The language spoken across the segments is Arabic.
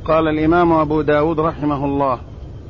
قال الإمام أبو داود رحمه الله: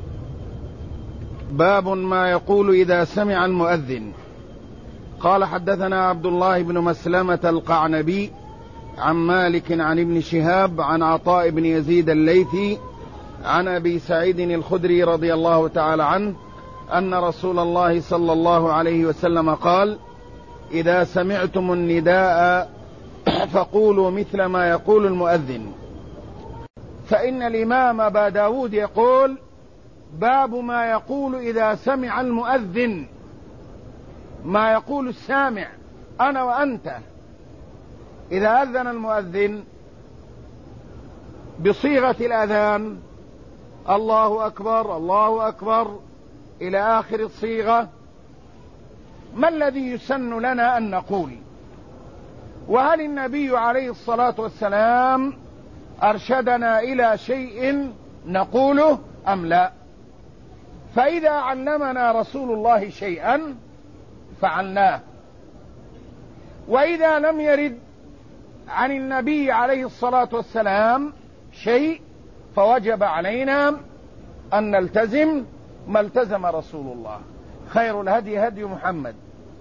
باب ما يقول إذا سمع المؤذن. قال: حدثنا عبد الله بن مسلمة القعنبي عن مالك عن ابن شهاب عن عطاء بن يزيد الليثي عن أبي سعيد الخدري رضي الله تعالى عنه أن رسول الله صلى الله عليه وسلم قال: إذا سمعتم النداء فقولوا مثل ما يقول المؤذن. فإن الإمام أبا داود يقول: باب ما يقول إذا سمع المؤذن، ما يقول السامع أنا وأنت إذا أذن المؤذن بصيغة الأذان: الله أكبر الله أكبر إلى آخر الصيغة. ما الذي يسن لنا أن نقول؟ وهل النبي عليه الصلاة والسلام أرشدنا إلى شيء نقوله أم لا؟ فإذا علمنا رسول الله شيئا فعلناه، وإذا لم يرد عن النبي عليه الصلاة والسلام شيء فوجب علينا أن نلتزم ما التزم رسول الله. خير الهدي هدي محمد،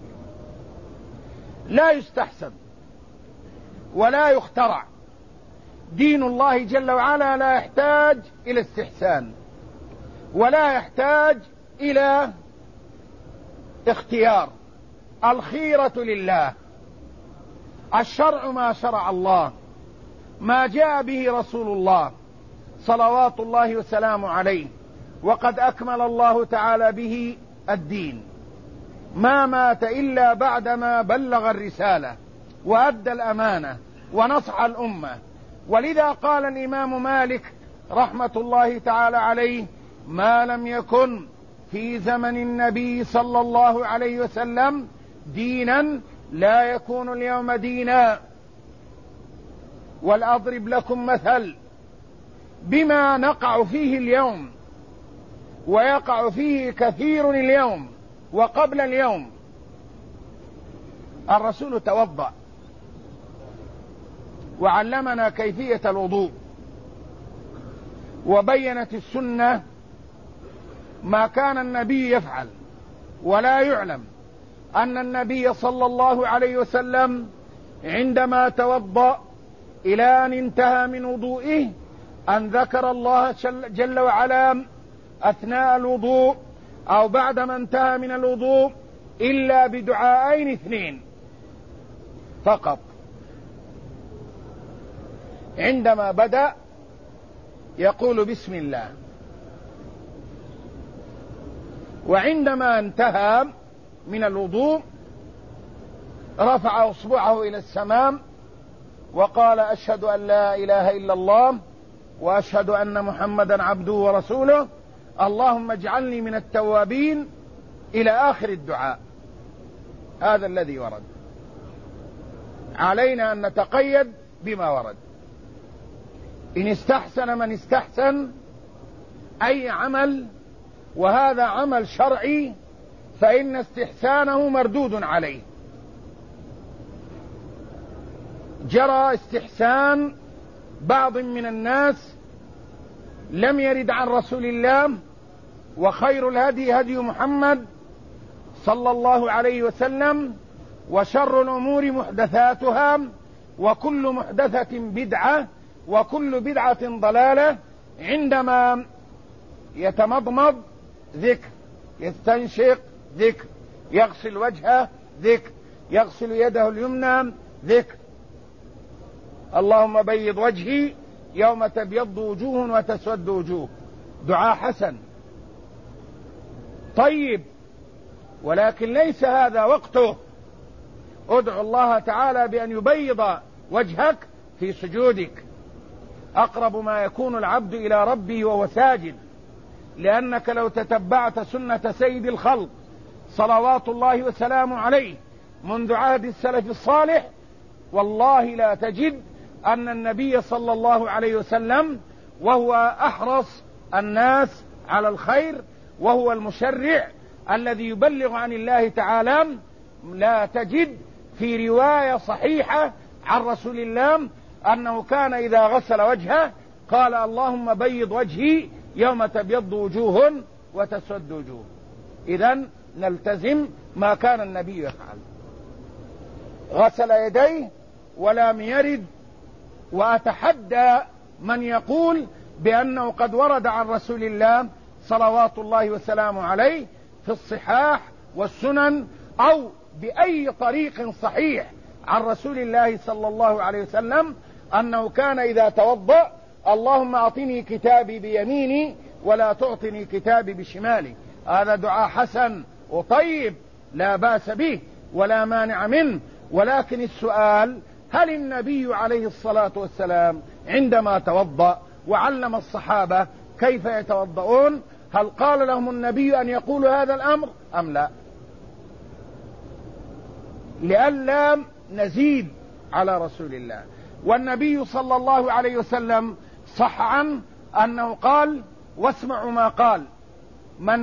لا يستحسن ولا يخترع. دين الله جل وعلا لا يحتاج إلى استحسان ولا يحتاج إلى اختيار. الخيرة لله. الشرع ما شرع الله، ما جاء به رسول الله صلوات الله وسلامه عليه، وقد أكمل الله تعالى به الدين. ما مات إلا بعدما بلغ الرسالة وأدى الأمانة ونصح الأمة. ولذا قال الإمام مالك رحمة الله تعالى عليه: ما لم يكن في زمن النبي صلى الله عليه وسلم دينا لا يكون اليوم دينا. ولأضرب لكم مثل بما نقع فيه اليوم ويقع فيه كثير اليوم وقبل اليوم. الرسول توضأ وعلمنا كيفية الوضوء، وبينت السنة ما كان النبي يفعل، ولا يعلم أن النبي صلى الله عليه وسلم عندما توضأ إلى أن انتهى من وضوئه أن ذكر الله جل وعلا أثناء الوضوء أو بعدما انتهى من الوضوء إلا بدعاءين اثنين فقط. عندما بدأ يقول بسم الله، وعندما انتهى من الوضوء رفع اصبعه الى السماء وقال: أشهد أن لا إله إلا الله وأشهد أن محمدا عبده ورسوله، اللهم اجعلني من التوابين، إلى آخر الدعاء. هذا الذي ورد. علينا أن نتقيد بما ورد. إن استحسن من استحسن أي عمل، وهذا عمل شرعي، فإن استحسانه مردود عليه. جرى استحسان بعض من الناس لم يرد عن رسول الله، وخير الهدي هدي محمد صلى الله عليه وسلم، وشر الأمور محدثاتها، وكل محدثة بدعة، وكل بدعة ضلالة. عندما يتمضمض ذكر، يستنشق ذكر، يغسل وجهه ذكر، يغسل يده اليمنى ذكر. اللهم بيض وجهي يوم تبيض وجوه وتسود وجوه، دعاء حسن طيب، ولكن ليس هذا وقته. ادعو الله تعالى بأن يبيض وجهك في سجودك. أقرب ما يكون العبد إلى ربه وهو ساجد، لأنك لو تتبعت سنة سيد الخلق صلوات الله وسلامه عليه منذ عهد السلف الصالح، والله لا تجد أن النبي صلى الله عليه وسلم، وهو أحرص الناس على الخير وهو المشرع الذي يبلغ عن الله تعالى، لا تجد في رواية صحيحة عن رسول الله أنه كان إذا غسل وجهه قال اللهم بيض وجهي يوم تبيض وجوه وتسود وجوه. إذن نلتزم ما كان النبي يفعل. غسل يديه ولم يرد، وأتحدى من يقول بأنه قد ورد عن رسول الله صلوات الله وسلامه عليه في الصحاح والسنن أو بأي طريق صحيح عن رسول الله صلى الله عليه وسلم أنه كان إذا توضأ اللهم أعطني كتابي بيميني ولا تعطني كتابي بشمالي. هذا دعاء حسن وطيب لا بأس به ولا مانع منه، ولكن السؤال: هل النبي عليه الصلاة والسلام عندما توضأ وعلم الصحابة كيف يتوضؤون هل قال لهم النبي أن يقولوا هذا الأمر أم لا؟ لئلا نزيد على رسول الله. والنبي صلى الله عليه وسلم صح عنه أنه قال، واسمعوا ما قال: من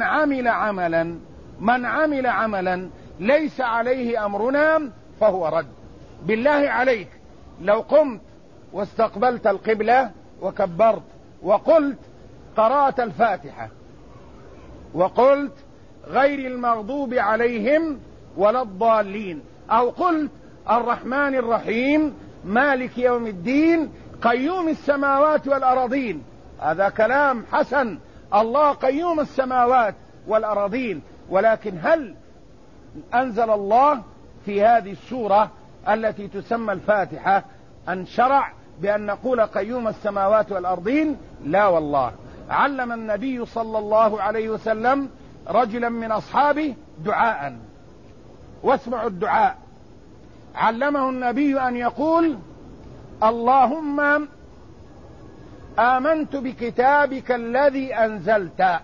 عمل عملا ليس عليه أمرنا فهو رد. بالله عليك لو قمت واستقبلت القبلة وكبرت وقلت قرأت الفاتحة وقلت غير المغضوب عليهم ولا الضالين، أو قلت الرحمن الرحيم مالك يوم الدين قيوم السماوات والأراضين، هذا كلام حسن، الله قيوم السماوات والأراضين. ولكن هل أنزل الله في هذه السورة التي تسمى الفاتحة أن شرع بأن نقول قيوم السماوات والأرضين؟ لا والله. علم النبي صلى الله عليه وسلم رجلا من أصحابه دعاء، واسمعوا الدعاء. علمه النبي أن يقول: اللهم آمنت بكتابك الذي أنزلت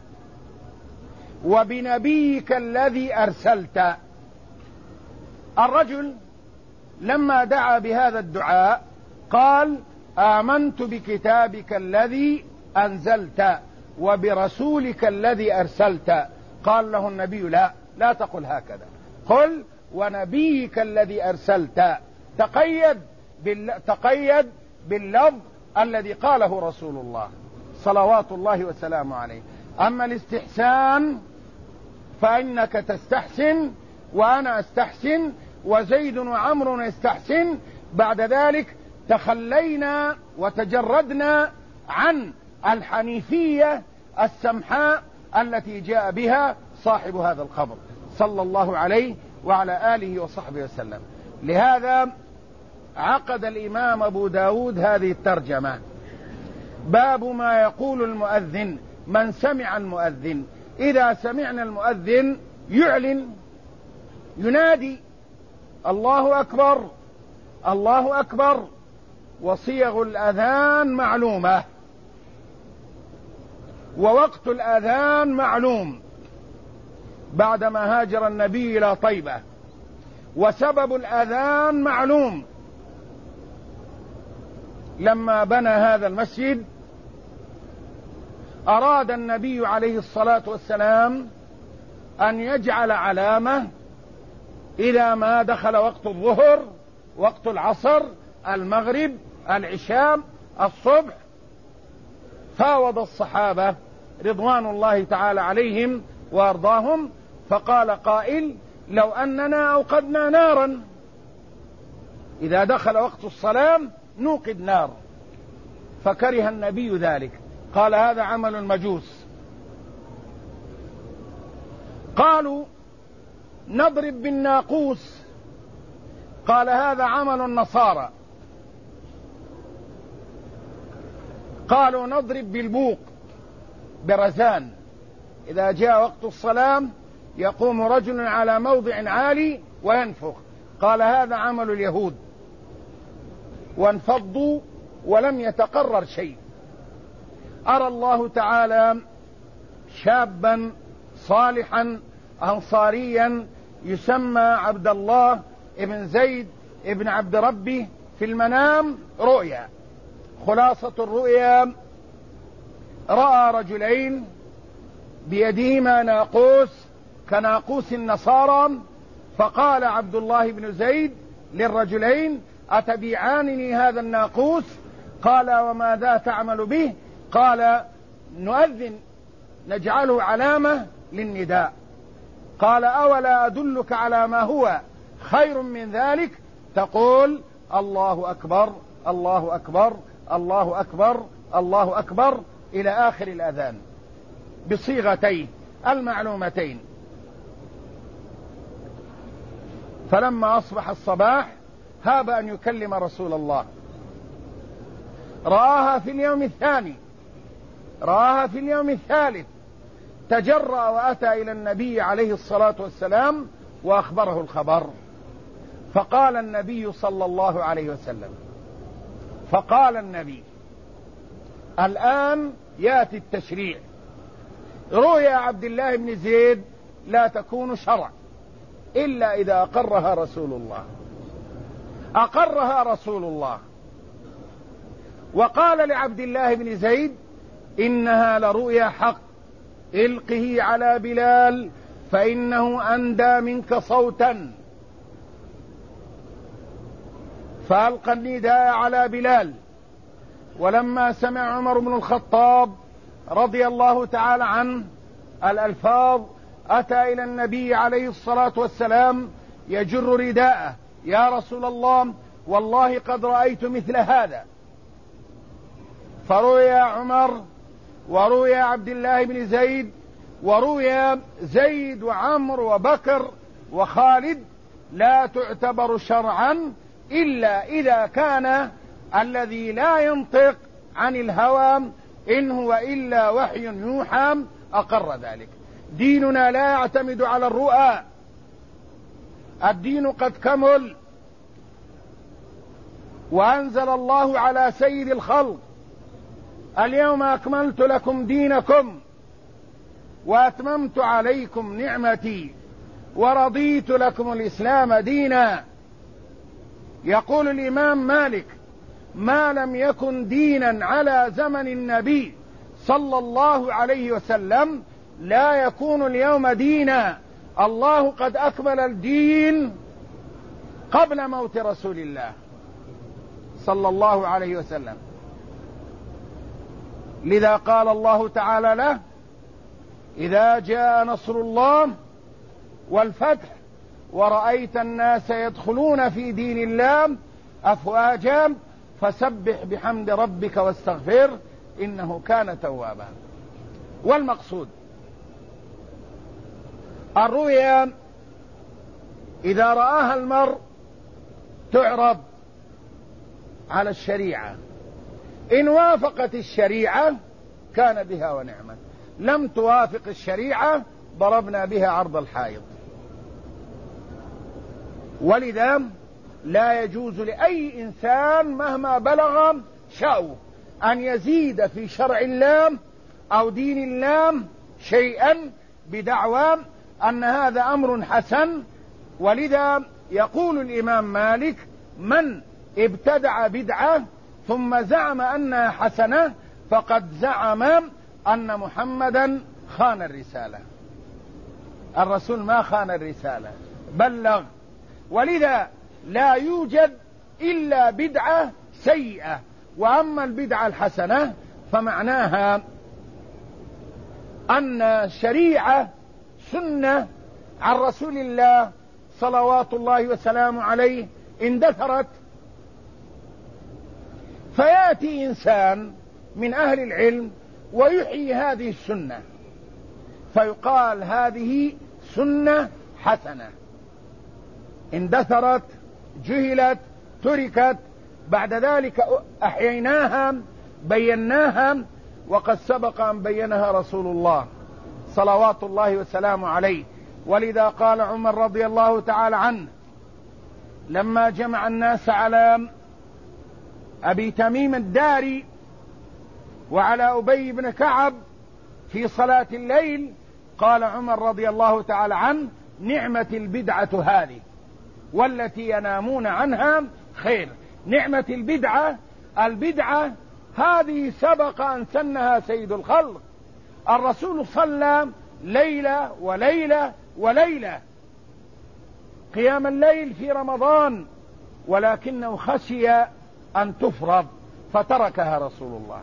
وبنبيك الذي أرسلت. الرجل لما دعا بهذا الدعاء قال: آمنت بكتابك الذي أنزلت وبرسولك الذي أرسلت. قال له النبي: لا تقل هكذا، قل ونبيك الذي أرسلت. تقيد باللفظ الذي قاله رسول الله صلوات الله وسلامه عليه. أما الاستحسان فإنك تستحسن وأنا أستحسن وزيد وعمر يستحسن. بعد ذلك تخلينا وتجردنا عن الحنيفية السمحاء التي جاء بها صاحب هذا الخبر صلى الله عليه وعلى آله وصحبه وسلم. لهذا عقد الإمام أبو داود هذه الترجمة: باب ما يقول المؤذن. من سمع المؤذن، إذا سمعنا المؤذن يعلن ينادي الله أكبر الله أكبر، وصيغ الأذان معلومة ووقت الأذان معلوم بعدما هاجر النبي إلى طيبة، وسبب الأذان معلوم. لما بنى هذا المسجد أراد النبي عليه الصلاة والسلام أن يجعل علامة إذا ما دخل وقت الظهر، وقت العصر، المغرب، العشاء، الصبح. فاوض الصحابة رضوان الله تعالى عليهم وأرضاهم، فقال قائل: لو أننا أوقدنا نارا، إذا دخل وقت الصلاة نوقد نار. فكره النبي ذلك، قال: هذا عمل المجوس. قالوا: نضرب بالناقوس، قال: هذا عمل النصارى. قالوا: نضرب بالبوق، برزان، إذا جاء وقت الصلاة يقوم رجل على موضع عالي وينفخ، قال: هذا عمل اليهود. وانفضوا ولم يتقرر شيء. أرى الله تعالى شابا صالحا أنصاريا يسمى عبد الله ابن زيد ابن عبد ربه في المنام رؤيا. خلاصة الرؤيا: رأى رجلين بيدهما ناقوس كناقوس النصارى، فقال عبد الله بن زيد للرجلين: أتبيعانني هذا الناقوس؟ قال وماذا تعمل به؟ قال نؤذن، نجعله علامة للنداء. قال أولا أدلك على ما هو خير من ذلك؟ تقول الله أكبر الله أكبر الله أكبر الله أكبر إلى آخر الأذان بصيغتين المعلومتين. فلما أصبح الصباح هاب أن يكلم رسول الله، رآها في اليوم الثاني، رآها في اليوم الثالث، تجرأ وأتى إلى النبي عليه الصلاة والسلام وأخبره الخبر. فقال النبي صلى الله عليه وسلم، فقال النبي الآن يأتي التشريع. رؤيا عبد الله بن زيد لا تكون شرع إلا إذا أقرها رسول الله، أقرها رسول الله. وقال لعبد الله بن زيد إنها لرؤيا حق، القه على بلال فإنه أندى منك صوتا. فألقى النداء على بلال. ولما سمع عمر بن الخطاب رضي الله تعالى عنه الألفاظ أتى إلى النبي عليه الصلاة والسلام يجر رداءه، يا رسول الله والله قد رأيت مثل هذا. فروي عمر وروي عبد الله بن زيد وروي زيد وعمر وبكر وخالد لا تعتبر شرعا إلا إذا كان الذي لا ينطق عن الهوى إن هو إلا وحي يوحى أقر ذلك. ديننا لا يعتمد على الرؤى، الدين قد كمل، وأنزل الله على سيد الخلق اليوم أكملت لكم دينكم وأتممت عليكم نعمتي ورضيت لكم الإسلام دينا. يقول الإمام مالك ما لم يكن دينا على زمن النبي صلى الله عليه وسلم لا يكون اليوم دينا. الله قد أكمل الدين قبل موت رسول الله صلى الله عليه وسلم. لذا قال الله تعالى له إذا جاء نصر الله والفتح ورأيت الناس يدخلون في دين الله أفواجا فسبح بحمد ربك واستغفر إنه كان توابا. والمقصود الرؤيا إذا رآها المرء تعرض على الشريعة، إن وافقت الشريعة كان بها ونعمة، لم توافق الشريعة ضربنا بها عرض الحائط. ولذا لا يجوز لأي إنسان مهما بلغ شأوه أن يزيد في شرع الله أو دين الله شيئا بدعوى أن هذا أمر حسن. ولذا يقول الإمام مالك من ابتدع بدعة ثم زعم أنها حسنة فقد زعم أن محمدا خان الرسالة. الرسول ما خان الرسالة، بلغ. ولذا لا يوجد إلا بدعة سيئة، وأما البدعة الحسنة فمعناها أن الشريعة سنة عن رسول الله صلوات الله وسلامه عليه اندثرت، فيأتي إنسان من أهل العلم ويحيي هذه السنة فيقال هذه سنة حسنة اندثرت جهلت تركت، بعد ذلك أحييناها بيناها، وقد سبق أن بينها رسول الله صلوات الله وسلامه عليه. ولذا قال عمر رضي الله تعالى عنه لما جمع الناس على أبي تميم الداري وعلى أبي بن كعب في صلاة الليل، قال عمر رضي الله تعالى عنه نعمة البدعة هذه والتي ينامون عنها خير. نعمة البدعة هذه سبق أن سنها سيد الخلق. الرسول صلى ليلة وليلة وليلة قيام الليل في رمضان، ولكنه خشي أن تفرض فتركها رسول الله.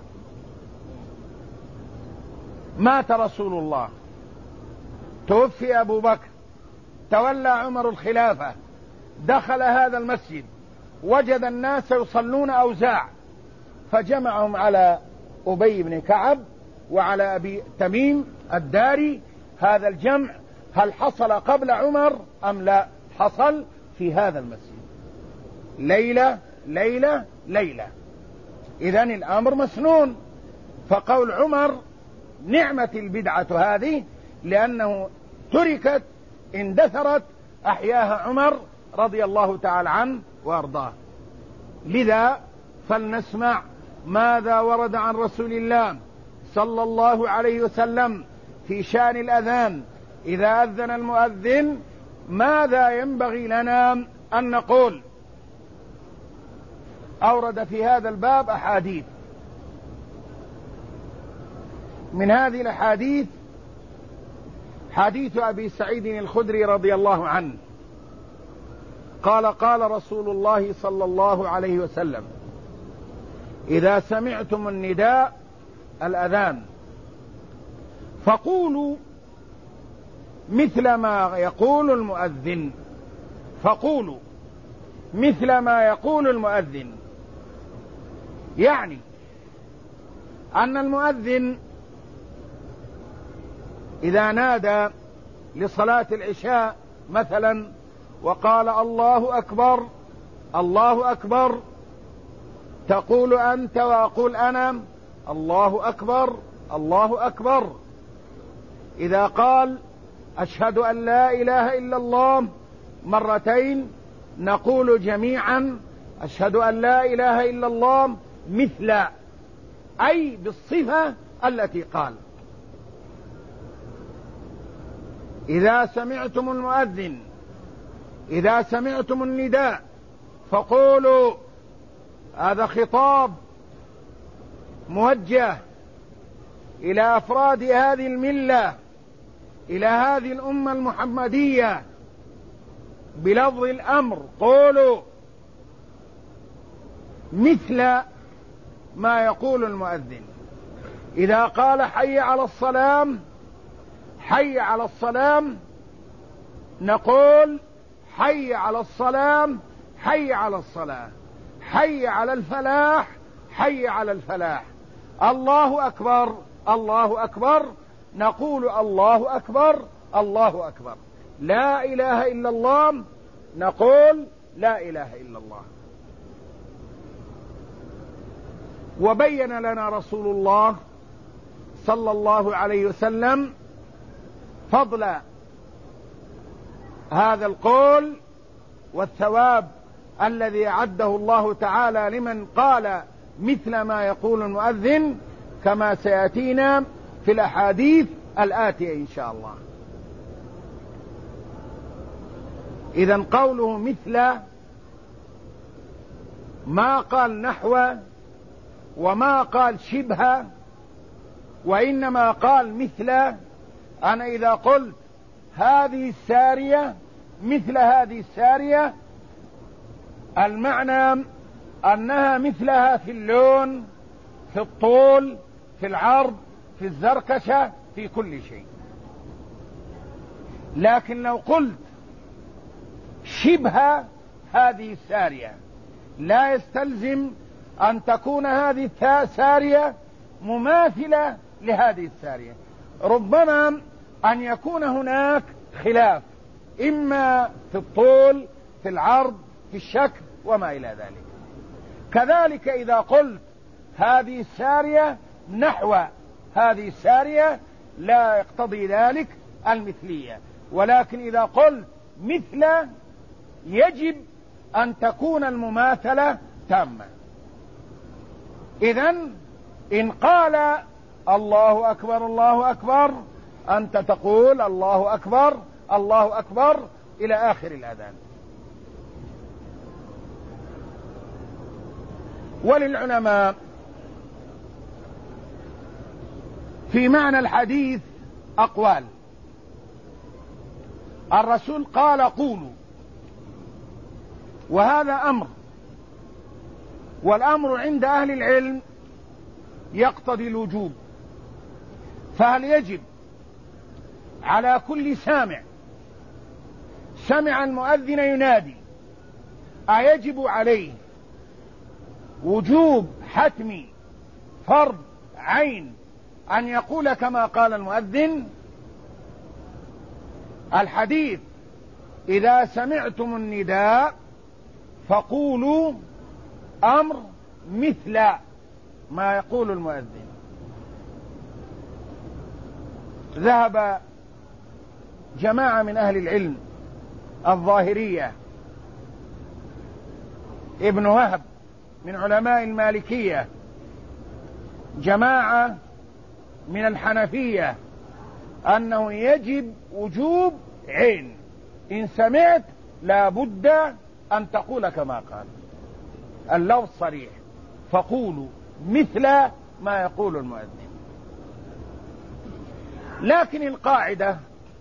مات رسول الله، توفي أبو بكر، تولى عمر الخلافة، دخل هذا المسجد وجد الناس يصلون أوزاع، فجمعهم على أبي بن كعب وعلى أبي تميم الداري. هذا الجمع هل حصل قبل عمر أم لا؟ حصل في هذا المسجد، ليلة ليلة ليلة. إذن الأمر مسنون. فقول عمر نعمة البدعة هذه، لأنه تركت اندثرت أحياها عمر رضي الله تعالى عنه وأرضاه. لذا فلنسمع ماذا ورد عن رسول الله صلى الله عليه وسلم في شأن الأذان. إذا أذن المؤذن ماذا ينبغي لنا أن نقول؟ أورد في هذا الباب أحاديث. من هذه الأحاديث حديث أبي سعيد الخدري رضي الله عنه قال: قال رسول الله صلى الله عليه وسلم: إذا سمعتم النداء الأذان فقولوا مثل ما يقول المؤذن. فقولوا مثل ما يقول المؤذن، يعني أن المؤذن إذا نادى لصلاة العشاء مثلا وقال: الله أكبر الله أكبر، تقول أنت وأقول أنا: الله أكبر الله أكبر. إذا قال: أشهد أن لا إله إلا الله مرتين، نقول جميعا: أشهد أن لا إله إلا الله، مثل، أي بالصفة التي قال. إذا سمعتم المؤذن، إذا سمعتم النداء فقولوا. هذا خطاب موجه إلى أفراد هذه الملة، إلى هذه الأمة المحمدية، بلفظ الأمر: قولوا مثل ما يقول المؤذن. إذا قال: حي على الصلاة، حي على الصلاة، نقول: حي على الصلاة، حي على الصلاة، حي على الفلاح، حي على الفلاح. الله أكبر الله أكبر، نقول: الله أكبر الله أكبر. لا إله إلا الله، نقول: لا إله إلا الله. وبين لنا رسول الله صلى الله عليه وسلم فضل هذا القول والثواب الذي أعده الله تعالى لمن قال مثل ما يقول المؤذن، كما سيأتينا في الأحاديث الآتية إن شاء الله. إذن قوله مثل، ما قال نحو وما قال شبه، وإنما قال مثل. أنا إذا قلت هذه السارية مثل هذه السارية، المعنى أنها مثلها في اللون، في الطول، في العرض، في الزركشة، في كل شيء. لكن لو قلت شبه هذه السارية، لا يستلزم أن تكون هذه السارية مماثلة لهذه السارية. ربما أن يكون هناك خلاف، إما في الطول، في العرض، في الشكل، وما إلى ذلك. كذلك إذا قلت هذه السارية نحو هذه السارية، لا يقتضي ذلك المثلية. ولكن إذا قلت مثل، يجب أن تكون المماثلة تامة. إذن إن قال الله أكبر الله أكبر، أنت تقول الله أكبر الله أكبر إلى آخر الأذان. وللعلماء في معنى الحديث أقوال. الرسول قال: قولوا، وهذا أمر، والأمر عند أهل العلم يقتضي الوجوب، فهل يجب على كل سمع المؤذن ينادي أيجب عليه وجوب حتمي فرض عين أن يقول كما قال المؤذن؟ الحديث إذا سمعتم النداء فقولوا أمر مثل ما يقول المؤذن. ذهب جماعة من أهل العلم الظاهرية، ابن وهب من علماء المالكية، جماعة من الحنفية، أنه يجب وجوب عين، إن سمعت لا بد أن تقول كما قال، اللفظ صريح، فقولوا مثل ما يقول المؤذن. لكن القاعدة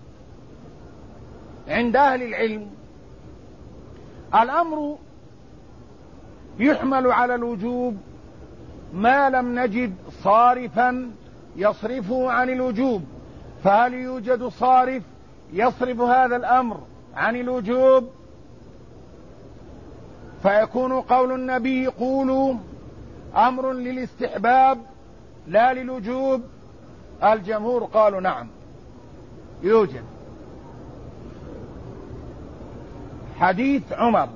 عند أهل العلم الأمر يحمل على الوجوب ما لم نجد صارفا يصرفه عن الوجوب، فهل يوجد صارف يصرف هذا الأمر عن الوجوب؟ فيكون قول النبي قولوا أمر للاستحباب لا للوجوب. الجمهور قالوا نعم يوجد. حديث عمر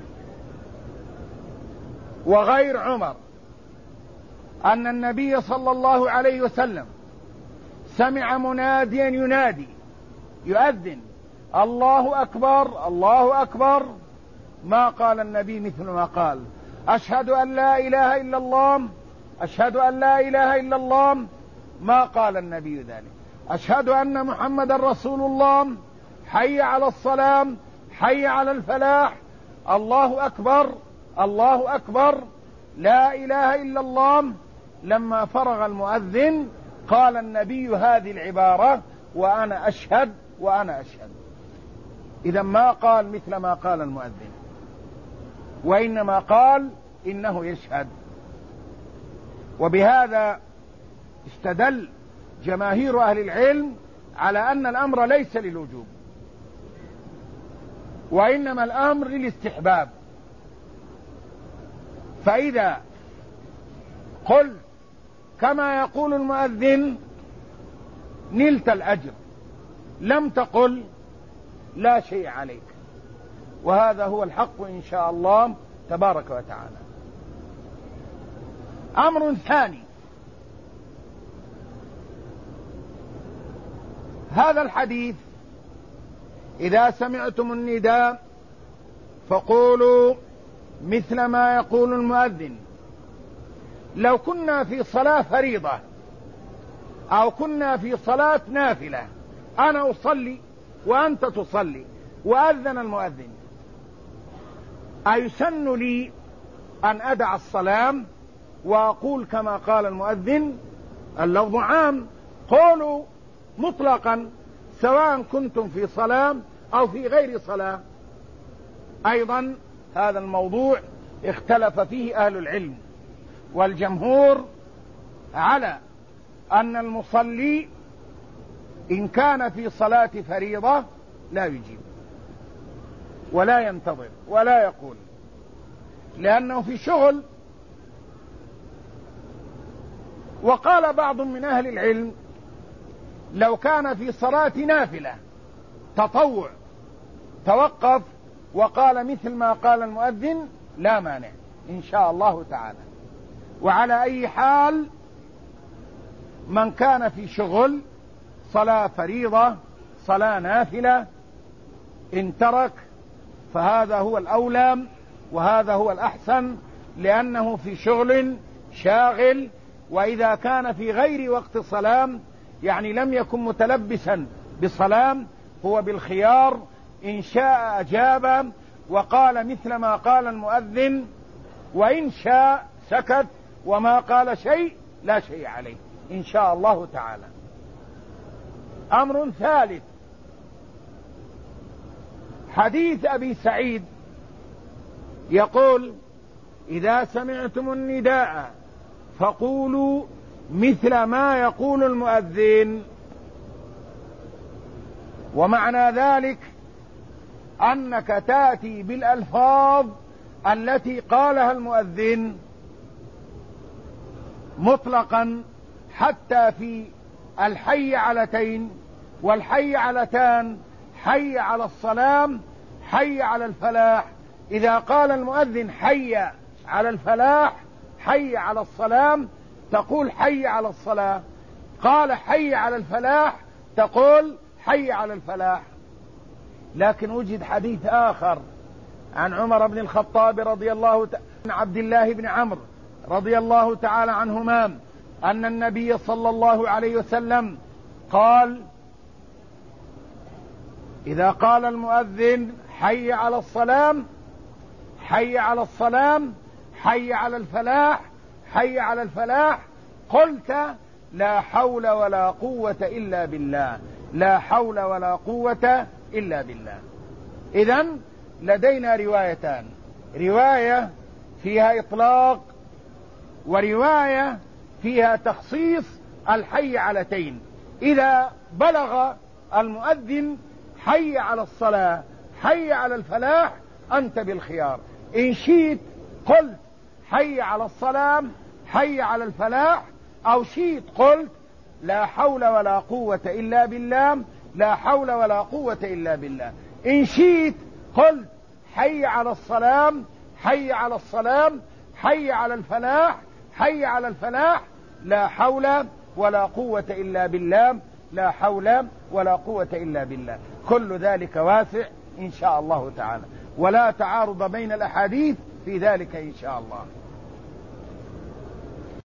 وغير عمر أن النبي صلى الله عليه وسلم سمع مناديا ينادي يؤذن الله أكبر الله أكبر، ما قال النبي مثل ما قال أشهد أن لا إله إلا الله أشهد أن لا إله إلا الله، ما قال النبي ذلك. أشهد أن محمد رسول الله، حي على الصلاة حي على الفلاح، الله أكبر الله أكبر، لا إله إلا الله. لما فرغ المؤذن قال النبي هذه العبارة وأنا أشهد وأنا أشهد. إذا ما قال مثل ما قال المؤذن، وإنما قال إنه يشهد. وبهذا استدل جماهير أهل العلم على أن الأمر ليس للوجوب، وإنما الأمر للاستحباب. فإذا قل كما يقول المؤذن نلت الأجر، لم تقل لا شيء عليك، وهذا هو الحق إن شاء الله تبارك وتعالى. أمر ثاني، هذا الحديث إذا سمعتم النداء فقولوا مثل ما يقول المؤذن. لو كنا في صلاة فريضة أو كنا في صلاة نافلة، أنا أصلي وأنت تصلي وأذن المؤذن، أيسن لي أن أدع الصلاة وأقول كما قال المؤذن؟ اللفظ عام، قولوا مطلقا سواء كنتم في صلاة أو في غير صلاة. أيضا هذا الموضوع اختلف فيه أهل العلم، والجمهور على أن المصلي إن كان في صلاة فريضة لا يجيب ولا ينتظر ولا يقول، لأنه في شغل. وقال بعض من أهل العلم لو كان في صلاة نافلة تطوع توقف وقال مثل ما قال المؤذن لا مانع إن شاء الله تعالى. وعلى أي حال من كان في شغل صلاة فريضة صلاة نافلة إن ترك فهذا هو الأولى وهذا هو الأحسن، لأنه في شغل شاغل. وإذا كان في غير وقت صلاة يعني لم يكن متلبسا بصلاة هو بالخيار، إن شاء أجاب وقال مثل ما قال المؤذن، وإن شاء سكت وما قال شيء لا شيء عليه إن شاء الله تعالى. أمر ثالث، حديث أبي سعيد يقول إذا سمعتم النداء فقولوا مثل ما يقول المؤذن. ومعنى ذلك أنك تأتي بالألفاظ التي قالها المؤذن مطلقا، حتى في الحي علتين والحي علتان، حي على الصلاة، حي على الفلاح. إذا قال المؤذن حي على الفلاح، حي على الصلاة، تقول حي على الصلاة. قال حي على الفلاح، تقول حي على الفلاح. لكن وجد حديث آخر عن عمر بن الخطاب رضي الله عن عبد الله بن عمرو رضي الله تعالى عنهما أن النبي صلى الله عليه وسلم قال: إذا قال المؤذن حي على الصلاة، حي على الصلاة، حي على الفلاح، حي على الفلاح، قلت لا حول ولا قوة إلا بالله، لا حول ولا قوة إلا بالله. إذن لدينا روايتان، رواية فيها إطلاق ورواية فيها تخصيص الحي علتين. إذا بلغ المؤذن حي على الصلاة، حي على الفلاح، أنت بالخيار، إن شئت قلت حي على الصلاة، حي على الفلاح، أو شئت قلت لا حول ولا قوة إلا بالله، لا حول ولا قوة إلا بالله. إن شئت قلت حي على الصلاة، حي على الصلاة، حي على الفلاح، حي على الفلاح، لا حول ولا قوة إلا بالله، لا حول ولا قوة إلا بالله. كل ذلك واسع إن شاء الله تعالى، ولا تعارض بين الأحاديث في ذلك إن شاء الله.